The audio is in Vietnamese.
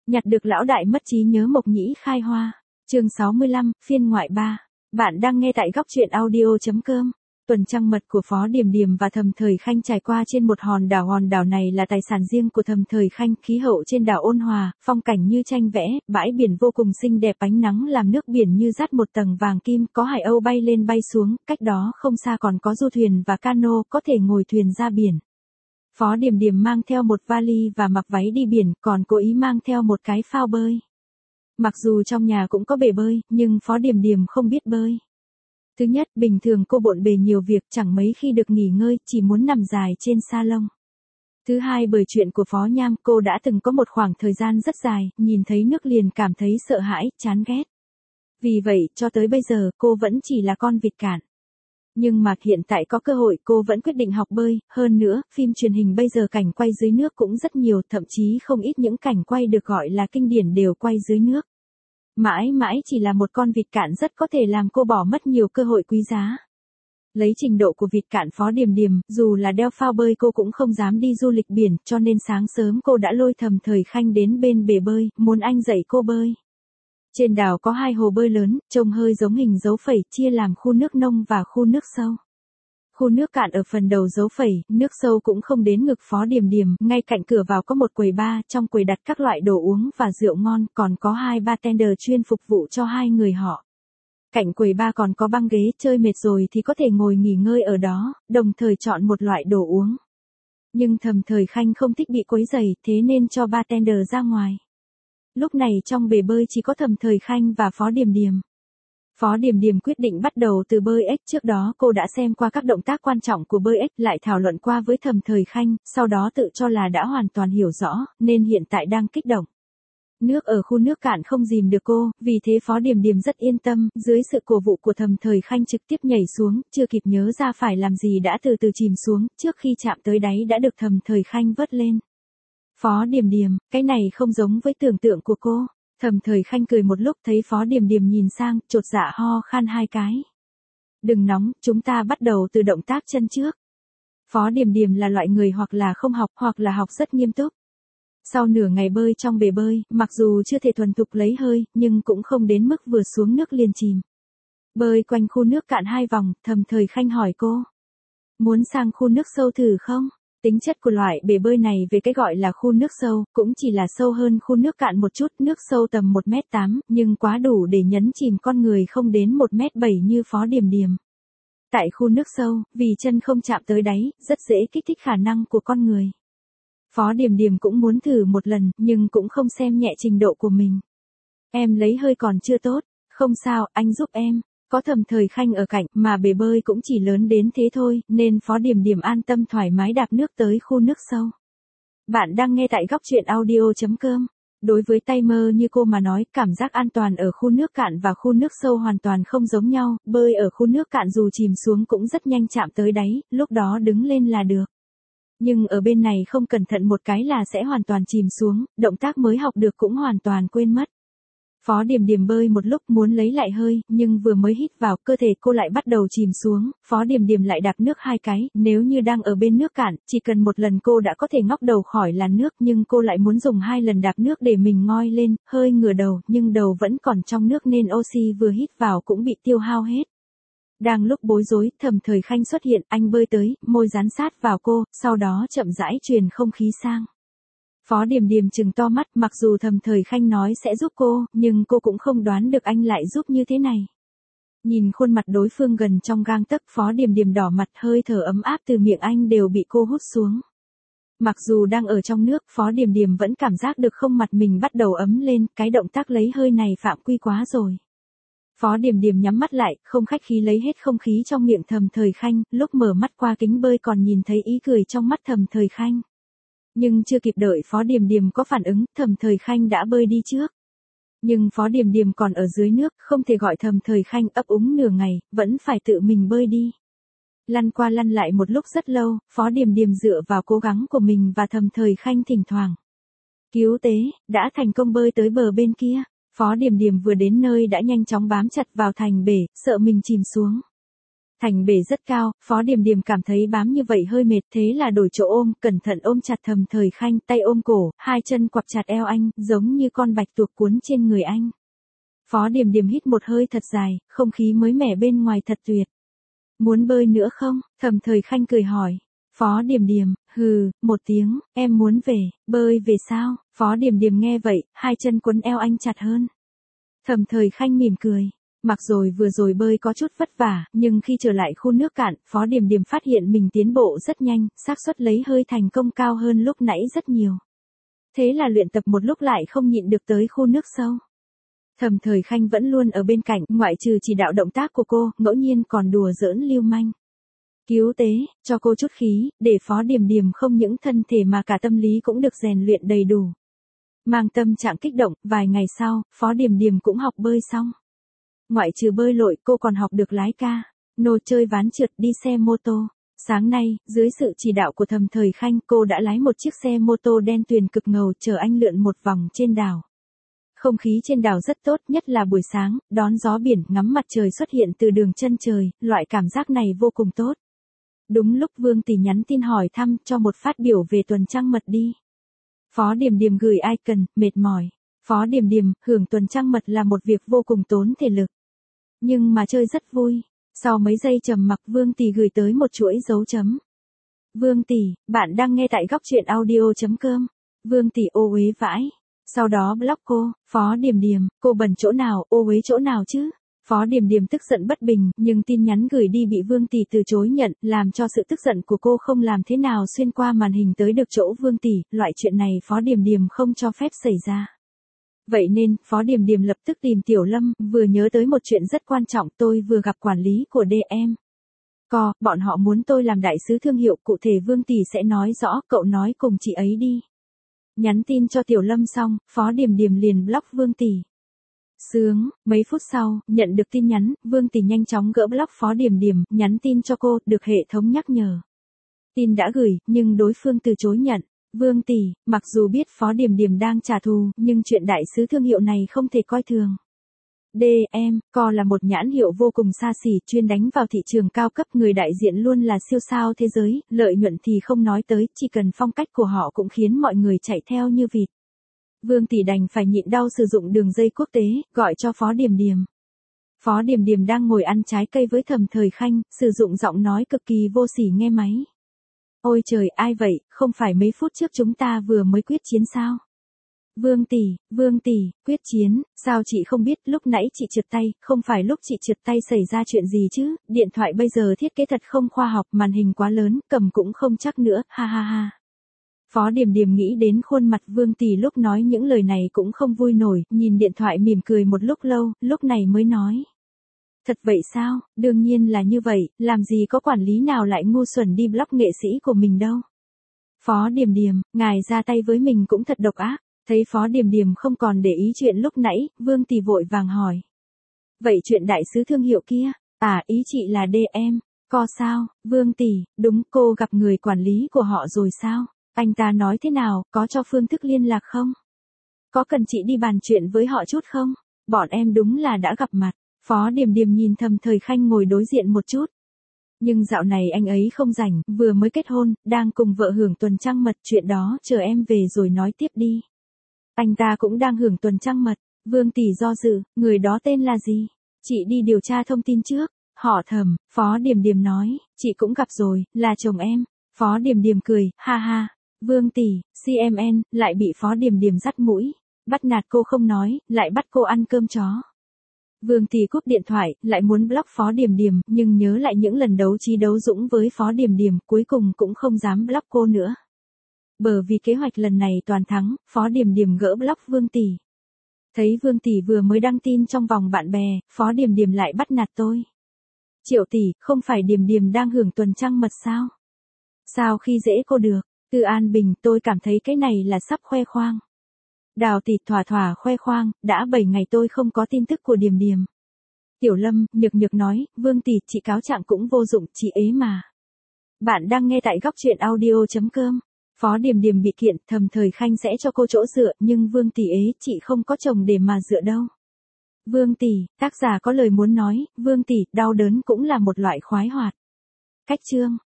Nhặt được lão đại mất trí nhớ Mộc Nhĩ khai hoa. Chương 65, phiên ngoại 3. Bạn đang nghe tại góc truyện audio.com. Tuần trăng mật của Phó Điềm Điềm và Thầm Thời Khanh trải qua trên một hòn đảo này là tài sản riêng của Thầm Thời Khanh, khí hậu trên đảo ôn hòa, phong cảnh như tranh vẽ, bãi biển vô cùng xinh đẹp, ánh nắng làm nước biển như dát một tầng vàng kim, có hải âu bay lên bay xuống, cách đó không xa còn có du thuyền và cano, có thể ngồi thuyền ra biển. Phó Điềm Điềm mang theo một vali và mặc váy đi biển, còn cố ý mang theo một cái phao bơi. Mặc dù trong nhà cũng có bể bơi, nhưng Phó Điềm Điềm không biết bơi. Thứ nhất, bình thường cô bộn bề nhiều việc, chẳng mấy khi được nghỉ ngơi, chỉ muốn nằm dài trên salon. Thứ hai, bởi chuyện của Phó Nham, cô đã từng có một khoảng thời gian rất dài, nhìn thấy nước liền cảm thấy sợ hãi, chán ghét. Vì vậy, cho tới bây giờ, cô vẫn chỉ là con vịt cạn. Nhưng mà hiện tại có cơ hội, cô vẫn quyết định học bơi, hơn nữa, phim truyền hình bây giờ cảnh quay dưới nước cũng rất nhiều, thậm chí không ít những cảnh quay được gọi là kinh điển đều quay dưới nước. Mãi mãi chỉ là một con vịt cạn rất có thể làm cô bỏ mất nhiều cơ hội quý giá. Lấy trình độ của vịt cạn Phó Điềm Điềm, dù là đeo phao bơi cô cũng không dám đi du lịch biển, cho nên sáng sớm cô đã lôi Thầm Thời Khanh đến bên bể bơi, muốn anh dạy cô bơi. Trên đảo có 2 hồ bơi lớn, trông hơi giống hình dấu phẩy, chia làm khu nước nông và khu nước sâu. Khu nước cạn ở phần đầu dấu phẩy, nước sâu cũng không đến ngực Phó Điềm Điềm, ngay cạnh cửa vào có một quầy bar, trong quầy đặt các loại đồ uống và rượu ngon, còn có 2 bartender chuyên phục vụ cho 2 người họ. Cạnh quầy bar còn có băng ghế, chơi mệt rồi thì có thể ngồi nghỉ ngơi ở đó, đồng thời chọn một loại đồ uống. Nhưng Thầm Thời Khanh không thích bị quấy rầy, thế nên cho bartender ra ngoài. Lúc này trong bể bơi chỉ có Thầm Thời Khanh và Phó Điềm Điềm. Phó Điềm Điềm quyết định bắt đầu từ bơi ếch, trước đó cô đã xem qua các động tác quan trọng của bơi ếch, lại thảo luận qua với Thầm Thời Khanh, sau đó tự cho là đã hoàn toàn hiểu rõ, nên hiện tại đang kích động. Nước ở khu nước cạn không dìm được cô, vì thế Phó Điềm Điềm rất yên tâm, dưới sự cổ vũ của Thầm Thời Khanh trực tiếp nhảy xuống, chưa kịp nhớ ra phải làm gì đã từ từ chìm xuống, trước khi chạm tới đáy đã được Thầm Thời Khanh vớt lên. Phó Điềm Điềm, cái này không giống với tưởng tượng của cô. Thầm Thời Khanh cười một lúc, thấy Phó Điềm Điềm nhìn sang, chột dạ ho khan 2 cái. Đừng nóng, chúng ta bắt đầu từ động tác chân trước. Phó Điềm Điềm là loại người hoặc là không học, hoặc là học rất nghiêm túc. Sau nửa ngày bơi trong bể bơi, mặc dù chưa thể thuần thục lấy hơi, nhưng cũng không đến mức vừa xuống nước liền chìm. Bơi quanh khu nước cạn 2 vòng, Thầm Thời Khanh hỏi cô. Muốn sang khu nước sâu thử không? Tính chất của loại bể bơi này về cái gọi là khu nước sâu, cũng chỉ là sâu hơn khu nước cạn một chút, nước sâu tầm 1m8, nhưng quá đủ để nhấn chìm con người không đến 1m7 như Phó Điềm Điềm. Tại khu nước sâu, vì chân không chạm tới đáy, rất dễ kích thích khả năng của con người. Phó Điềm Điềm cũng muốn thử một lần, nhưng cũng không xem nhẹ trình độ của mình. Em lấy hơi còn chưa tốt, không sao, anh giúp em. Có Thầm Thời Khanh ở cạnh, mà bể bơi cũng chỉ lớn đến thế thôi, nên Phó Điềm Điềm an tâm thoải mái đạp nước tới khu nước sâu. Bạn đang nghe tại góc truyện audio.com. Đối với tay mơ như cô mà nói, cảm giác an toàn ở khu nước cạn và khu nước sâu hoàn toàn không giống nhau, bơi ở khu nước cạn dù chìm xuống cũng rất nhanh chạm tới đáy, lúc đó đứng lên là được. Nhưng ở bên này không cẩn thận một cái là sẽ hoàn toàn chìm xuống, động tác mới học được cũng hoàn toàn quên mất. Phó Điềm Điềm bơi một lúc muốn lấy lại hơi, nhưng vừa mới hít vào, cơ thể cô lại bắt đầu chìm xuống, Phó Điềm Điềm lại đạp nước 2 cái, nếu như đang ở bên nước cạn, chỉ cần một lần cô đã có thể ngóc đầu khỏi làn nước, nhưng cô lại muốn dùng 2 lần đạp nước để mình ngoi lên, hơi ngửa đầu, nhưng đầu vẫn còn trong nước nên oxy vừa hít vào cũng bị tiêu hao hết. Đang lúc bối rối, Thầm Thời Khanh xuất hiện, anh bơi tới, môi dán sát vào cô, sau đó chậm rãi truyền không khí sang. Phó Điềm Điềm trừng to mắt, mặc dù Thầm Thời Khanh nói sẽ giúp cô, nhưng cô cũng không đoán được anh lại giúp như thế này. Nhìn khuôn mặt đối phương gần trong gang tấc, Phó Điềm Điềm đỏ mặt, hơi thở ấm áp từ miệng anh đều bị cô hút xuống. Mặc dù đang ở trong nước, Phó Điềm Điềm vẫn cảm giác được không mặt mình bắt đầu ấm lên, cái động tác lấy hơi này phạm quy quá rồi. Phó Điềm Điềm nhắm mắt lại, không khách khí lấy hết không khí trong miệng Thầm Thời Khanh, lúc mở mắt qua kính bơi còn nhìn thấy ý cười trong mắt Thầm Thời Khanh. Nhưng chưa kịp đợi Phó Điềm Điềm có phản ứng, Thầm Thời Khanh đã bơi đi trước. Nhưng Phó Điềm Điềm còn ở dưới nước, không thể gọi Thầm Thời Khanh ấp úng nửa ngày, vẫn phải tự mình bơi đi. Lăn qua lăn lại một lúc rất lâu, Phó Điềm Điềm dựa vào cố gắng của mình và Thầm Thời Khanh thỉnh thoảng cứu tế, đã thành công bơi tới bờ bên kia. Phó Điềm Điềm vừa đến nơi đã nhanh chóng bám chặt vào thành bể, sợ mình chìm xuống. Thành bể rất cao, Phó Điềm Điềm cảm thấy bám như vậy hơi mệt, thế là đổi chỗ ôm, cẩn thận ôm chặt Thẩm Thời Khanh, tay ôm cổ, hai chân quặp chặt eo anh, giống như con bạch tuộc cuốn trên người anh. Phó Điềm Điềm hít một hơi thật dài, không khí mới mẻ bên ngoài thật tuyệt. Muốn bơi nữa không? Thẩm Thời Khanh cười hỏi. Phó Điềm Điềm, hừ, một tiếng, em muốn về, bơi về sao? Phó Điềm Điềm nghe vậy, hai chân quấn eo anh chặt hơn. Thẩm Thời Khanh mỉm cười. Mặc rồi vừa rồi bơi có chút vất vả, nhưng khi trở lại khu nước cạn, Phó Điềm Điềm phát hiện mình tiến bộ rất nhanh, xác suất lấy hơi thành công cao hơn lúc nãy rất nhiều. Thế là luyện tập một lúc lại không nhịn được tới khu nước sâu. Thẩm Thời Khanh vẫn luôn ở bên cạnh, ngoại trừ chỉ đạo động tác của cô, ngẫu nhiên còn đùa giỡn lưu manh. Cứu tế, cho cô chút khí, để Phó Điềm Điềm không những thân thể mà cả tâm lý cũng được rèn luyện đầy đủ. Mang tâm trạng kích động, vài ngày sau, Phó Điềm Điềm cũng học bơi xong. Ngoại trừ bơi lội, cô còn học được lái ca, nô chơi ván trượt, đi xe mô tô. Sáng nay, dưới sự chỉ đạo của Thẩm Thời Khanh, cô đã lái một chiếc xe mô tô đen tuyền cực ngầu chở anh lượn một vòng trên đảo. Không khí trên đảo rất tốt, nhất là buổi sáng, đón gió biển, ngắm mặt trời xuất hiện từ đường chân trời, loại cảm giác này vô cùng tốt. Đúng lúc Vương Tỷ nhắn tin hỏi thăm, cho một phát biểu về tuần trăng mật đi. Phó Điềm Điềm gửi icon, mệt mỏi. Phó Điềm Điềm, hưởng tuần trăng mật là một việc vô cùng tốn thể lực. Nhưng mà chơi rất vui. Sau mấy giây trầm mặc, Vương Tỷ gửi tới một chuỗi dấu chấm. Vương Tỷ, bạn đang nghe tại góc truyện audio.com. Vương Tỷ ô uế vãi. Sau đó block cô. Phó Điềm Điềm, cô bẩn chỗ nào, ô uế chỗ nào chứ? Phó Điềm Điềm tức giận bất bình, nhưng tin nhắn gửi đi bị Vương Tỷ từ chối nhận, làm cho sự tức giận của cô không làm thế nào xuyên qua màn hình tới được chỗ Vương Tỷ, loại chuyện này Phó Điềm Điềm không cho phép xảy ra. Vậy nên, Phó Điềm Điềm lập tức tìm Tiểu Lâm, vừa nhớ tới một chuyện rất quan trọng, tôi vừa gặp quản lý của DM. Bọn họ muốn tôi làm đại sứ thương hiệu, cụ thể Vương Tỷ sẽ nói rõ, cậu nói cùng chị ấy đi. Nhắn tin cho Tiểu Lâm xong, Phó Điềm Điềm liền block Vương Tỷ. Sướng, mấy phút sau, nhận được tin nhắn, Vương Tỷ nhanh chóng gỡ block Phó Điềm Điềm, nhắn tin cho cô, được hệ thống nhắc nhở. Tin đã gửi, nhưng đối phương từ chối nhận. Vương Tỷ, mặc dù biết Phó Điềm Điềm đang trả thù, nhưng chuyện đại sứ thương hiệu này không thể coi thường. DM, là một nhãn hiệu vô cùng xa xỉ, chuyên đánh vào thị trường cao cấp, người đại diện luôn là siêu sao thế giới, lợi nhuận thì không nói tới, chỉ cần phong cách của họ cũng khiến mọi người chạy theo như vịt. Vương Tỷ đành phải nhịn đau sử dụng đường dây quốc tế, gọi cho Phó Điềm Điềm. Phó Điềm Điềm đang ngồi ăn trái cây với Thẩm Thời Khanh, sử dụng giọng nói cực kỳ vô sỉ nghe máy. Ôi trời, ai vậy, không phải mấy phút trước chúng ta vừa mới quyết chiến sao? Vương Tỷ, quyết chiến, sao chị không biết, lúc nãy chị trượt tay, không phải lúc chị trượt tay xảy ra chuyện gì chứ, điện thoại bây giờ thiết kế thật không khoa học, màn hình quá lớn, cầm cũng không chắc nữa, ha ha ha. Phó Điềm Điềm nghĩ đến khuôn mặt Vương Tỷ lúc nói những lời này cũng không vui nổi, nhìn điện thoại mỉm cười một lúc lâu, lúc này mới nói. Thật vậy sao, đương nhiên là như vậy, làm gì có quản lý nào lại ngu xuẩn đi block nghệ sĩ của mình đâu. Phó Điềm Điềm, ngài ra tay với mình cũng thật độc ác. Thấy Phó Điềm Điềm không còn để ý chuyện lúc nãy, Vương Tỷ vội vàng hỏi. Vậy chuyện đại sứ thương hiệu kia, ý chị là DM, sao, Vương Tỷ, đúng, cô gặp người quản lý của họ rồi sao? Anh ta nói thế nào, có cho phương thức liên lạc không? Có cần chị đi bàn chuyện với họ chút không? Bọn em đúng là đã gặp mặt. Phó Điềm Điềm nhìn Thẩm Thời Khanh ngồi đối diện một chút. Nhưng dạo này anh ấy không rảnh, vừa mới kết hôn, đang cùng vợ hưởng tuần trăng mật, chuyện đó chờ em về rồi nói tiếp đi. Anh ta cũng đang hưởng tuần trăng mật. Vương Tỷ do dự, người đó tên là gì? Chị đi điều tra thông tin trước. Họ Thẩm, Phó Điềm Điềm nói, chị cũng gặp rồi, là chồng em. Phó Điềm Điềm cười, ha ha. Vương Tỷ, CMN, lại bị Phó Điềm Điềm dắt mũi. Bắt nạt cô không nói, lại bắt cô ăn cơm chó. Vương Tỷ cúp điện thoại, lại muốn block Phó Điềm Điềm, nhưng nhớ lại những lần đấu trí đấu dũng với Phó Điềm Điềm, cuối cùng cũng không dám block cô nữa. Bởi vì kế hoạch lần này toàn thắng, Phó Điềm Điềm gỡ block Vương Tỷ. Thấy Vương Tỷ vừa mới đăng tin trong vòng bạn bè, Phó Điềm Điềm lại bắt nạt tôi. Triệu tỷ, không phải Điềm Điềm đang hưởng tuần trăng mật sao? Sao khi dễ cô được? Từ An Bình, tôi cảm thấy cái này là sắp khoe khoang. Đào Tỷ thỏa thỏa khoe khoang, đã 7 ngày tôi không có tin tức của Điềm Điềm. Tiểu Lâm, nhược nhược nói, Vương Tỷ, chị cáo trạng cũng vô dụng, chị ế mà. Bạn đang nghe tại góc truyện audio.com. Phó Điềm Điềm bị kiện, Thẩm Thời Khanh sẽ cho cô chỗ dựa, nhưng Vương Tỷ ế, chị không có chồng để mà dựa đâu. Vương tỷ, tác giả có lời muốn nói, Vương tỷ, đau đớn cũng là một loại khoái hoạt. Cách chương